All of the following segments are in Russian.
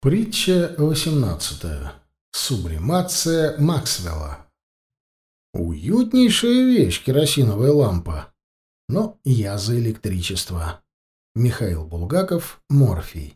Притча 18. Сублимация Максвелла. Уютнейшая вещь — керосиновая лампа. Но я за электричество. Михаил Булгаков, Морфий.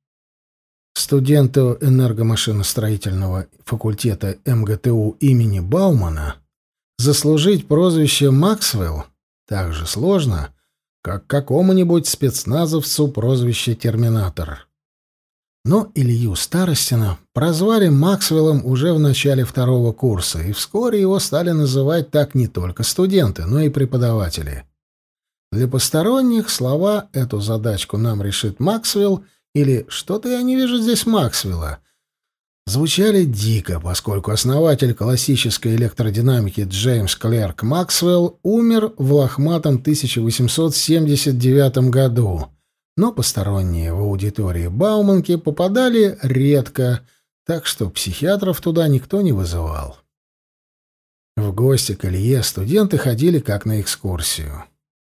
Студенту энергомашиностроительного факультета МГТУ имени Баумана заслужить прозвище Максвелл так же сложно, как какому-нибудь спецназовцу прозвище Терминатор. Но Илью Старостина прозвали Максвеллом уже в начале второго курса, и вскоре его стали называть так не только студенты, но и преподаватели. Для посторонних слова «эту задачку нам решит Максвелл» или «что-то я не вижу здесь Максвелла» звучали дико, поскольку основатель классической электродинамики Джеймс Клерк Максвелл умер в лохматом 1879 году. Но посторонние в аудитории Бауманки попадали редко, так что психиатров туда никто не вызывал. В гости к Илье студенты ходили как на экскурсию.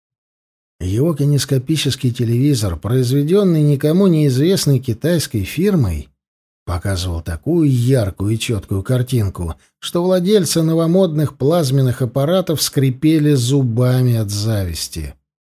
Его кинескопический телевизор, произведенный никому неизвестной китайской фирмой, показывал такую яркую и четкую картинку, что владельцы новомодных плазменных аппаратов скрипели зубами от зависти.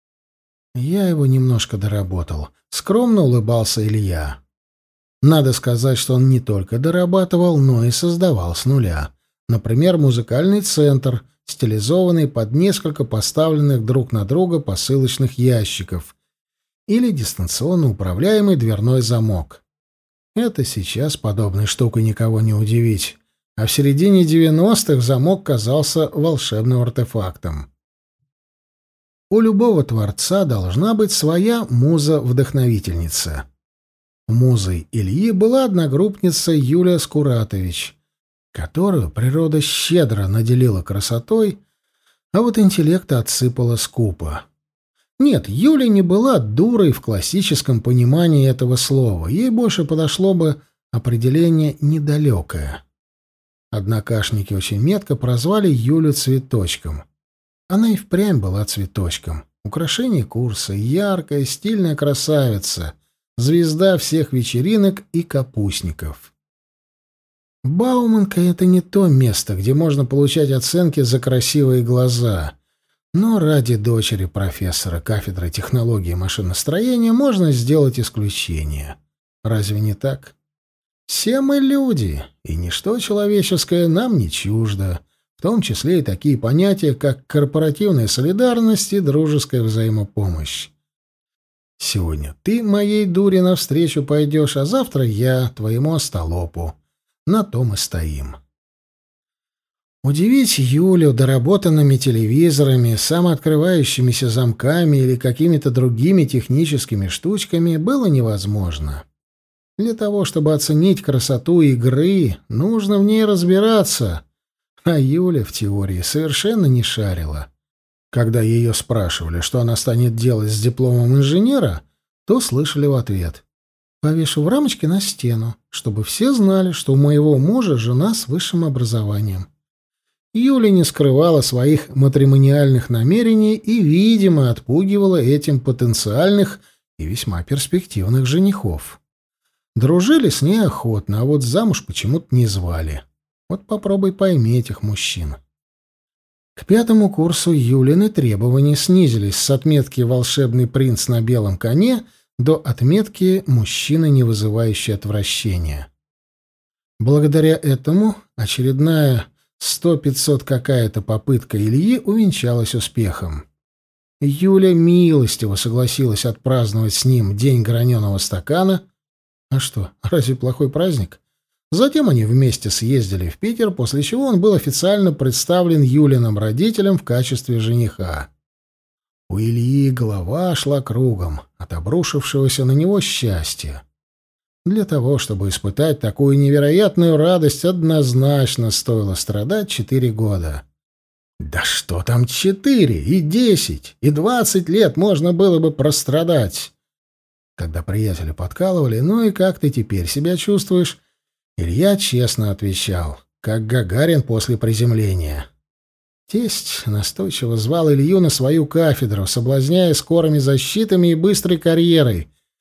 Я его немножко доработал. Скромно улыбался Илья. Надо сказать, что он не только дорабатывал, но и создавал с нуля. Например, музыкальный центр, стилизованный под несколько поставленных друг на друга посылочных ящиков, или дистанционно управляемый дверной замок. Это сейчас подобной штукой никого не удивить, а в середине 90-х замок казался волшебным артефактом. У любого творца должна быть своя муза-вдохновительница. Музой Ильи была одногруппница Юлия Скуратович, которую природа щедро наделила красотой, а вот интеллекта отсыпала скупо. Нет, Юля не была дурой в классическом понимании этого слова, ей больше подошло бы определение «недалекое». Однокашники очень метко прозвали Юлю цветочком. Она и впрямь была цветочком. Украшение курса, яркая, стильная красавица, звезда всех вечеринок и капустников. Бауманка — это не то место, где можно получать оценки за красивые глаза, но ради дочери профессора кафедры технологии машиностроения можно сделать исключение. Разве не так? Все мы люди, и ничто человеческое нам не чуждо. В том числе и такие понятия, как корпоративная солидарность и дружеская взаимопомощь. Сегодня ты моей дуре навстречу пойдешь, а завтра я твоему остолопу. На том и стоим. Удивить Юлю доработанными телевизорами, самооткрывающимися замками или какими-то другими техническими штучками было невозможно. Для того, чтобы оценить красоту игры, нужно в ней разбираться. А Юля в теории совершенно не шарила. Когда ее спрашивали, что она станет делать с дипломом инженера, то слышали в ответ: «Повешу в рамочке на стену, чтобы все знали, что у моего мужа жена с высшим образованием». Юля не скрывала своих матримониальных намерений и, видимо, отпугивала этим потенциальных и весьма перспективных женихов. Дружили с ней охотно, а вот замуж почему-то не звали. Вот попробуй пойми этих мужчин. К пятому курсу Юлины требования снизились с отметки «волшебный принц на белом коне» до отметки «мужчина, не вызывающий отвращения». Благодаря этому очередная 100-500 какая-то попытка Ильи увенчалась успехом. Юля милостиво согласилась отпраздновать с ним день граненого стакана. А что, разве плохой праздник? Затем они вместе съездили в Питер, после чего он был официально представлен Юлиным родителям в качестве жениха. У Ильи голова шла кругом от обрушившегося на него счастья. Для того, чтобы испытать такую невероятную радость, однозначно стоило страдать 4 года. Да что там 4, и 10, и 20 лет можно было бы прострадать. Когда приятели подкалывали: «Ну и как ты теперь себя чувствуешь?» Илья честно отвечал, как Гагарин после приземления. Тесть настойчиво звал Илью на свою кафедру, соблазняя скорыми защитами и быстрой карьерой.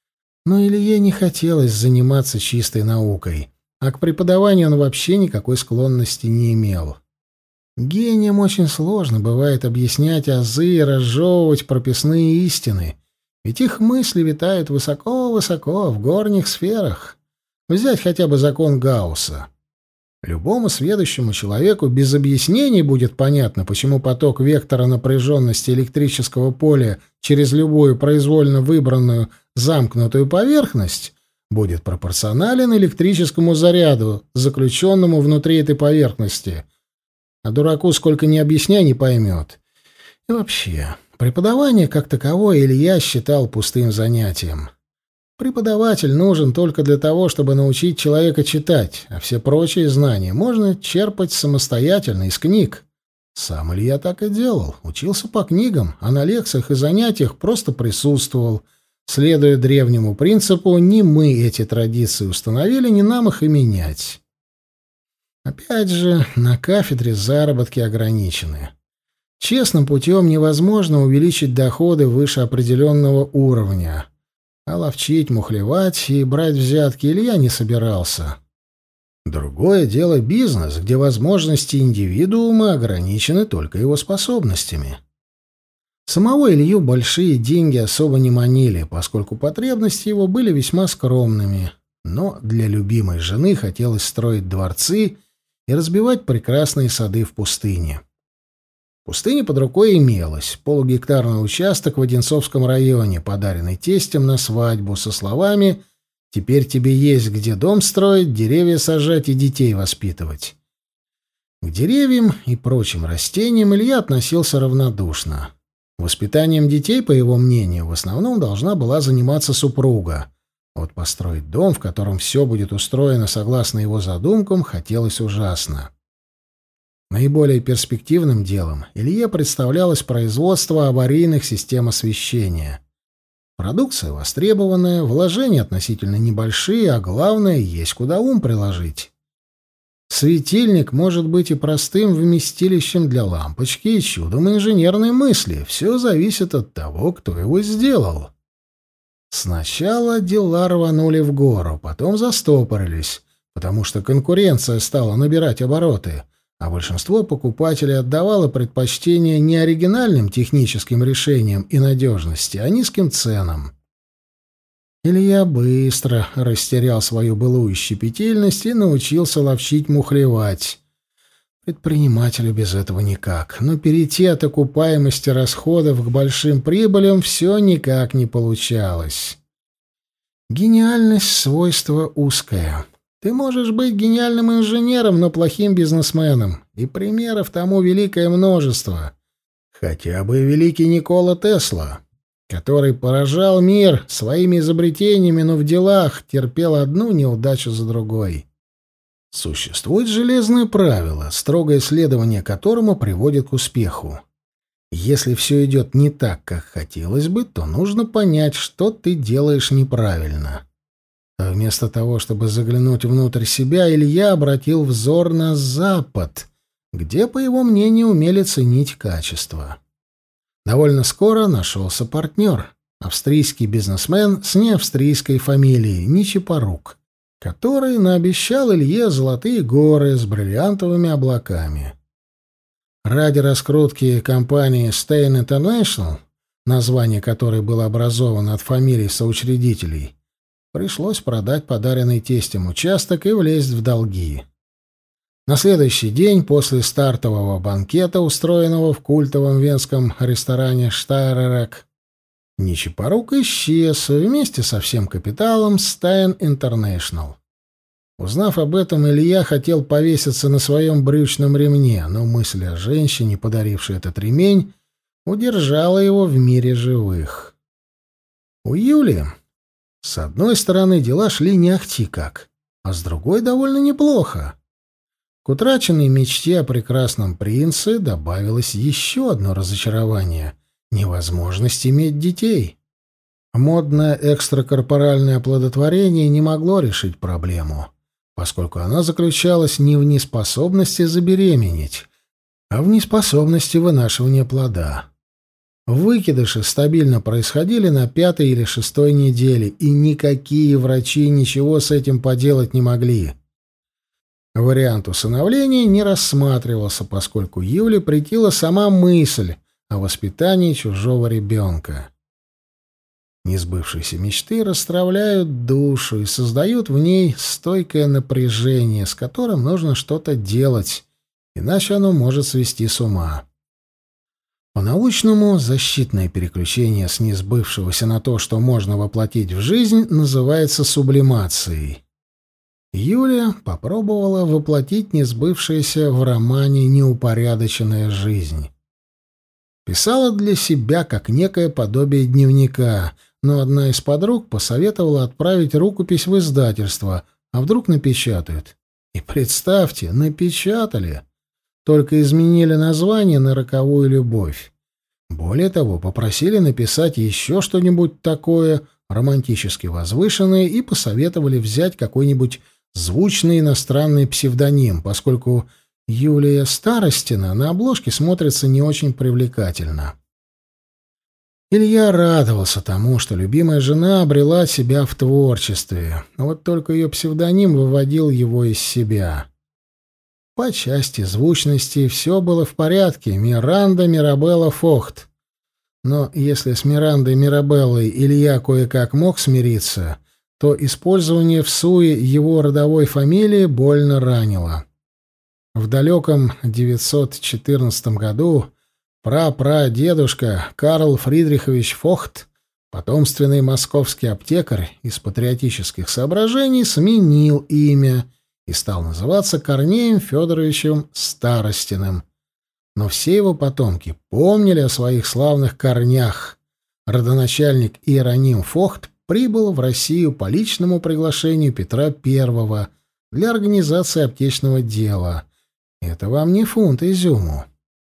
Но Илье не хотелось заниматься чистой наукой, а к преподаванию он вообще никакой склонности не имел. Гениям очень сложно бывает объяснять азы и разжевывать прописные истины, ведь их мысли витают высоко-высоко в горних сферах. Взять хотя бы закон Гаусса. Любому сведущему человеку без объяснений будет понятно, почему поток вектора напряженности электрического поля через любую произвольно выбранную замкнутую поверхность будет пропорционален электрическому заряду, заключенному внутри этой поверхности. А дураку сколько ни объясняй, не поймет. И вообще, преподавание как таковое Илья считал пустым занятием. Преподаватель нужен только для того, чтобы научить человека читать, а все прочие знания можно черпать самостоятельно из книг. Сам Илья так и делал, учился по книгам, а на лекциях и занятиях просто присутствовал, следуя древнему принципу «не мы эти традиции установили, не нам их и менять». Опять же, на кафедре заработки ограничены. Честным путем невозможно увеличить доходы выше определенного уровня. А ловчить, мухлевать и брать взятки Илья не собирался. Другое дело бизнес, где возможности индивидуума ограничены только его способностями. Самого Илью большие деньги особо не манили, поскольку потребности его были весьма скромными. Но для любимой жены хотелось строить дворцы и разбивать прекрасные сады в пустыне. Пустыня под рукой имелась, полугектарный участок в Одинцовском районе, подаренный тестем на свадьбу, со словами «Теперь тебе есть где дом строить, деревья сажать и детей воспитывать». К деревьям и прочим растениям Илья относился равнодушно. Воспитанием детей, по его мнению, в основном должна была заниматься супруга. Вот построить дом, в котором все будет устроено согласно его задумкам, хотелось ужасно. Наиболее перспективным делом Илье представлялось производство аварийных систем освещения. Продукция востребованная, вложения относительно небольшие, а главное, есть куда ум приложить. Светильник может быть и простым вместилищем для лампочки, и чудом инженерной мысли. Все зависит от того, кто его сделал. Сначала дела рванули в гору, потом застопорились, потому что конкуренция стала набирать обороты, а большинство покупателей отдавало предпочтение не оригинальным техническим решениям и надежности, а низким ценам. Илья быстро растерял свою былую щепетильность и научился ловчить-мухлевать. Предпринимателю без этого никак, но перейти от окупаемости расходов к большим прибылям все никак не получалось. Гениальность — свойство узкое. Ты можешь быть гениальным инженером, но плохим бизнесменом, и примеров тому великое множество. Хотя бы великий Никола Тесла, который поражал мир своими изобретениями, но в делах терпел одну неудачу за другой. Существует железное правило, строгое следование которому приводит к успеху. Если все идет не так, как хотелось бы, то нужно понять, что ты делаешь неправильно. А вместо того, чтобы заглянуть внутрь себя, Илья обратил взор на Запад, где, по его мнению, умели ценить качество. Довольно скоро нашелся партнер, австрийский бизнесмен с неавстрийской фамилией Ничипорук, который наобещал Илье золотые горы с бриллиантовыми облаками. Ради раскрутки компании Stein International, название которой было образовано от фамилий соучредителей, пришлось продать подаренный тестем участок и влезть в долги. На следующий день после стартового банкета, устроенного в культовом венском ресторане «Штайререк», Ничипорук исчез вместе со всем капиталом Stein International. Узнав об этом, Илья хотел повеситься на своем брючном ремне, но мысль о женщине, подарившей этот ремень, удержала его в мире живых. У Юли, с одной стороны, дела шли не ахти как, а с другой довольно неплохо. К утраченной мечте о прекрасном принце добавилось еще одно разочарование — невозможность иметь детей. Модное экстракорпоральное оплодотворение не могло решить проблему, поскольку она заключалась не в неспособности забеременеть, а в неспособности вынашивания плода. Выкидыши стабильно происходили на 5-й или 6-й неделе, и никакие врачи ничего с этим поделать не могли. Вариант усыновления не рассматривался, поскольку Юле претила сама мысль о воспитании чужого ребенка. Несбывшиеся мечты расстраивают душу и создают в ней стойкое напряжение, с которым нужно что-то делать, иначе оно может свести с ума. По-научному защитное переключение с несбывшегося на то, что можно воплотить в жизнь, называется сублимацией. Юля попробовала воплотить несбывшееся в романе «Неупорядоченная жизнь». Писала для себя как некое подобие дневника, но одна из подруг посоветовала отправить рукопись в издательство, а вдруг напечатают. И представьте, напечатали. Только изменили название на «Роковую любовь». Более того, попросили написать еще что-нибудь такое романтически возвышенное и посоветовали взять какой-нибудь звучный иностранный псевдоним, поскольку Юлия Старостина на обложке смотрится не очень привлекательно. Илья радовался тому, что любимая жена обрела себя в творчестве, вот только ее псевдоним выводил его из себя. По части звучности все было в порядке — Миранда Мирабелла Фохт. Но если с Мирандой Мирабеллой Илья кое-как мог смириться, то использование в суе его родовой фамилии больно ранило. В далеком 914 году прапрадедушка Карл Фридрихович Фохт, потомственный московский аптекарь, из патриотических соображений сменил имя и стал называться Корнеем Федоровичем Старостиным. Но все его потомки помнили о своих славных корнях. Родоначальник Иероним Фохт прибыл в Россию по личному приглашению Петра I для организации аптечного дела. Это вам не фунт изюму.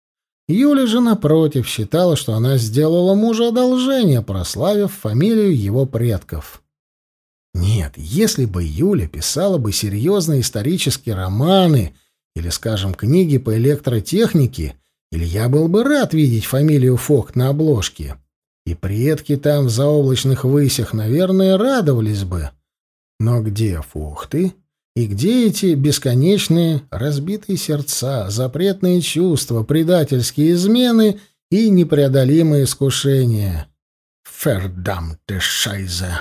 Юля же, напротив, считала, что она сделала мужу одолжение, прославив фамилию его предков. Нет, если бы Юля писала бы серьезные исторические романы или, скажем, книги по электротехнике, Илья был бы рад видеть фамилию Фохт на обложке. И предки там в заоблачных высях, наверное, радовались бы. Но где Фохты? И где эти бесконечные разбитые сердца, запретные чувства, предательские измены и непреодолимые искушения? «Verdammte Scheiße!»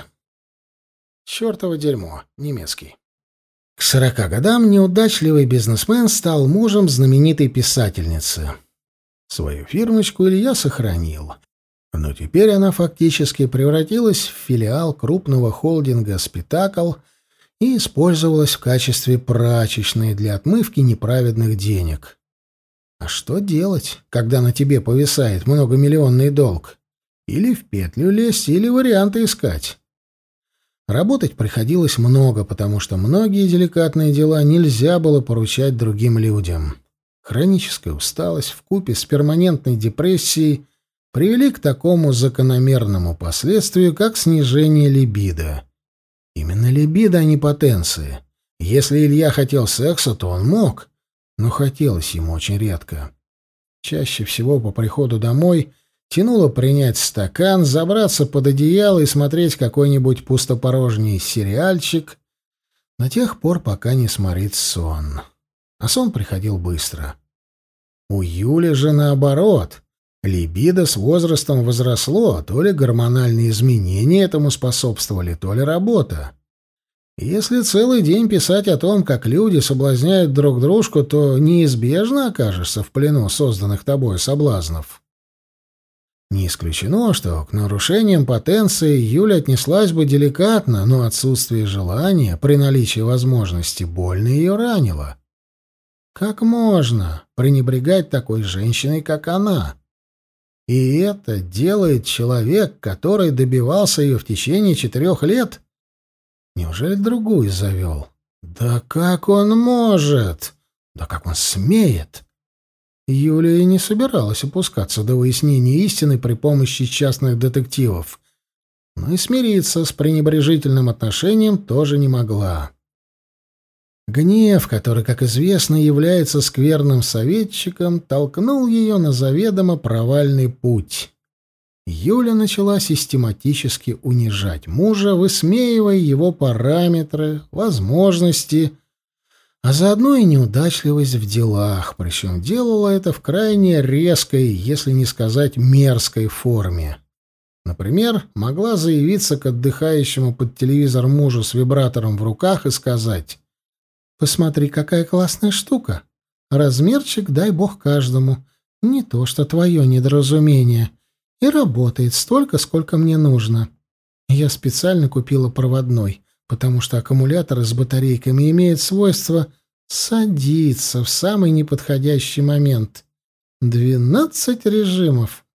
Чёртово дерьмо, немецкий. К 40 годам неудачливый бизнесмен стал мужем знаменитой писательницы. Свою фирмочку Илья сохранил, но теперь она фактически превратилась в филиал крупного холдинга «Спитакл» и использовалась в качестве прачечной для отмывки неправедных денег. А что делать, когда на тебе повисает многомиллионный долг? Или в петлю лезть, или варианты искать. Работать приходилось много, потому что многие деликатные дела нельзя было поручать другим людям. Хроническая усталость вкупе с перманентной депрессией привели к такому закономерному последствию, как снижение либидо. Именно либидо, а не потенции. Если Илья хотел секса, то он мог, но хотелось ему очень редко. Чаще всего по приходу домой тянуло принять стакан, забраться под одеяло и смотреть какой-нибудь пустопорожний сериальчик до тех пор, пока не сморит сон. А сон приходил быстро. У Юли же наоборот. Либидо с возрастом возросло, то ли гормональные изменения этому способствовали, то ли работа. Если целый день писать о том, как люди соблазняют друг дружку, то неизбежно окажешься в плену созданных тобой соблазнов. Не исключено, что к нарушениям потенции Юля отнеслась бы деликатно, но отсутствие желания при наличии возможности больно ее ранило. Как можно пренебрегать такой женщиной, как она? И это делает человек, который добивался ее в течение 4 лет? Неужели другую завел? Да как он может? Да как он смеет? Юлия не собиралась опускаться до выяснения истины при помощи частных детективов, но и смириться с пренебрежительным отношением тоже не могла. Гнев, который, как известно, является скверным советчиком, толкнул ее на заведомо провальный путь. Юля начала систематически унижать мужа, высмеивая его параметры, возможности, а заодно и неудачливость в делах, причем делала это в крайне резкой, если не сказать мерзкой форме. Например, могла заявиться к отдыхающему под телевизор мужу с вибратором в руках и сказать: «Посмотри, какая классная штука. Размерчик, дай бог каждому. Не то что твое недоразумение. И работает столько, сколько мне нужно. Я специально купила проводной, потому что аккумуляторы с батарейками имеют свойство садиться в самый неподходящий момент. 12 режимов.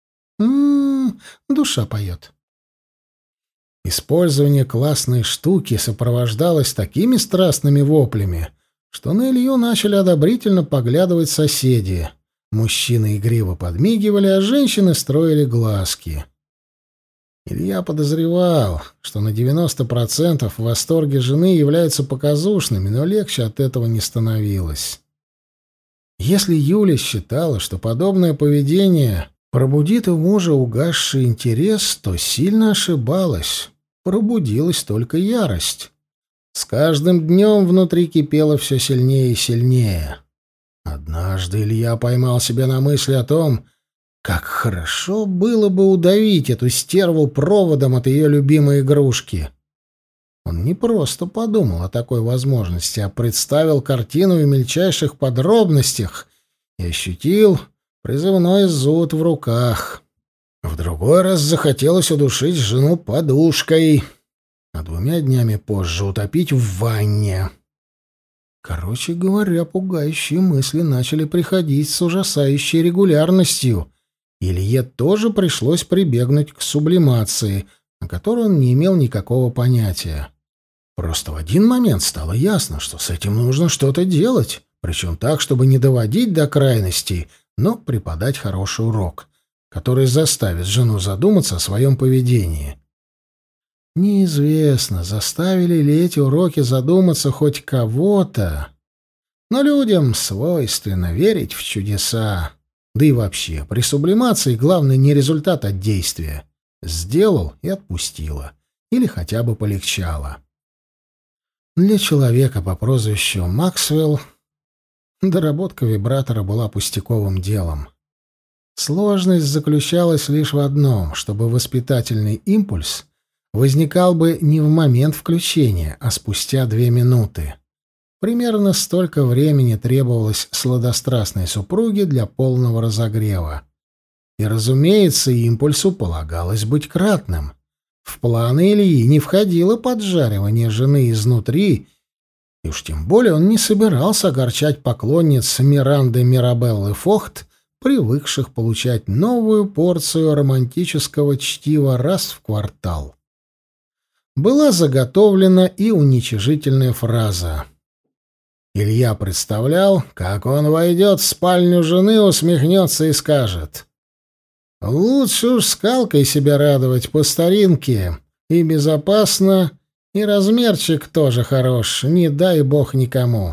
Душа поет». Использование классной штуки сопровождалось такими страстными воплями, что на Илью начали одобрительно поглядывать соседи. Мужчины игриво подмигивали, а женщины строили глазки. Илья подозревал, что на 90% восторги жены являются показушными, но легче от этого не становилось. Если Юля считала, что подобное поведение пробудит у мужа угасший интерес, то сильно ошибалась. Пробудилась только ярость. С каждым днем внутри кипело все сильнее и сильнее. Однажды Илья поймал себя на мысли о том, как хорошо было бы удавить эту стерву проводом от ее любимой игрушки. Он не просто подумал о такой возможности, а представил картину в мельчайших подробностях и ощутил призывной зуд в руках. В другой раз захотелось удушить жену подушкой, а 2 днями позже утопить в ванне. Короче говоря, пугающие мысли начали приходить с ужасающей регулярностью. Илье тоже пришлось прибегнуть к сублимации, о которой он не имел никакого понятия. Просто в один момент стало ясно, что с этим нужно что-то делать, причем так, чтобы не доводить до крайностей, но преподать хороший урок, который заставит жену задуматься о своем поведении. Неизвестно, заставили ли эти уроки задуматься хоть кого-то, но людям свойственно верить в чудеса. Да и вообще, при сублимации главное не результат от действия. Сделал и отпустило. Или хотя бы полегчало. Для человека по прозвищу Максвелл доработка вибратора была пустяковым делом. Сложность заключалась лишь в одном, чтобы воспитательный импульс возникал бы не в момент включения, а спустя 2 минуты. Примерно столько времени требовалось сладострастной супруге для полного разогрева. И, разумеется, импульсу полагалось быть кратным. В планы Ильи не входило поджаривание жены изнутри, и уж тем более он не собирался огорчать поклонниц Миранды Мирабеллы Фохт, привыкших получать новую порцию романтического чтива раз в квартал. Была заготовлена и уничижительная фраза. Илья представлял, как он войдет в спальню жены, усмехнется и скажет: «Лучше уж скалкой себя радовать по старинке, и безопасно, и размерчик тоже хорош, не дай бог никому».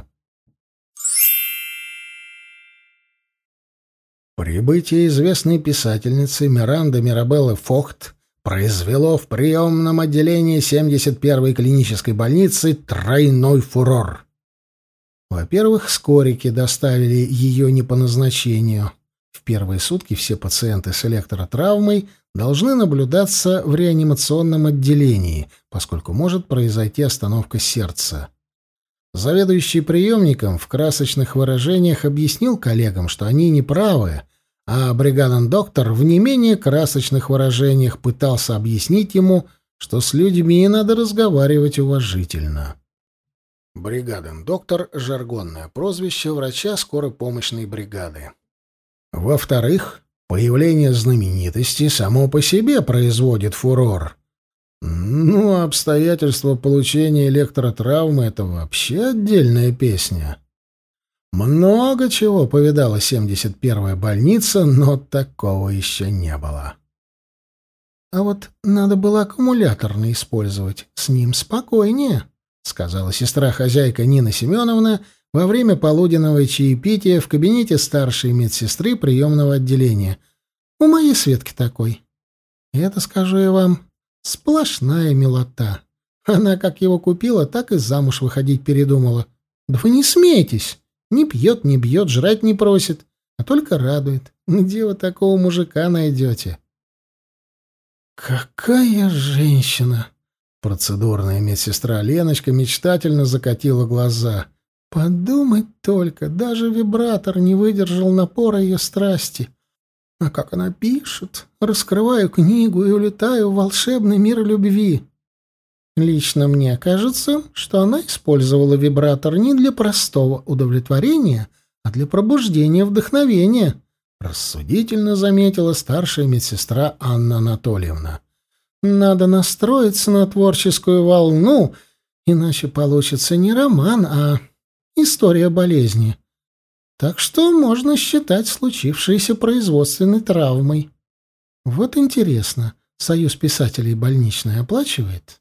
Прибытие известной писательницы Миранды Мирабеллы Фохт произвело в приемном отделении 71-й клинической больницы тройной фурор. Во-первых, скорики доставили ее не по назначению. В первые сутки все пациенты с электротравмой должны наблюдаться в реанимационном отделении, поскольку может произойти остановка сердца. Заведующий приемником в красочных выражениях объяснил коллегам, что они не правы, а бригаден-доктор в не менее красочных выражениях пытался объяснить ему, что с людьми надо разговаривать уважительно. Бригаден-доктор — жаргонное прозвище врача скоропомощной бригады. Во-вторых, появление знаменитости само по себе производит фурор. Ну, а обстоятельства получения электротравмы — это вообще отдельная песня. Много чего повидала 71-я больница, но такого еще не было. «А вот надо было аккумуляторный использовать, с ним спокойнее», — сказала сестра-хозяйка Нина Семеновна во время полуденного чаепития в кабинете старшей медсестры приемного отделения. «У моей Светки такой». И это, скажу я вам, сплошная милота. Она как его купила, так и замуж выходить передумала. Да вы не смейтесь. Не пьет, не бьет, жрать не просит, а только радует. Где вы такого мужика найдете? «Какая женщина!» Процедурная медсестра Леночка мечтательно закатила глаза. «Подумать только, даже вибратор не выдержал напора ее страсти. А как она пишет! Раскрываю книгу и улетаю в волшебный мир любви. Лично мне кажется, что она использовала вибратор не для простого удовлетворения, а для пробуждения вдохновения», — рассудительно заметила старшая медсестра Анна Анатольевна. «Надо настроиться на творческую волну, иначе получится не роман, а история болезни. Так что можно считать случившееся производственной травмой. Вот интересно, Союз писателей больничный оплачивает?»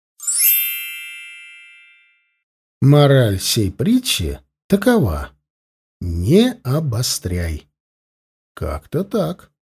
Мораль сей притчи такова: не обостряй. Как-то так.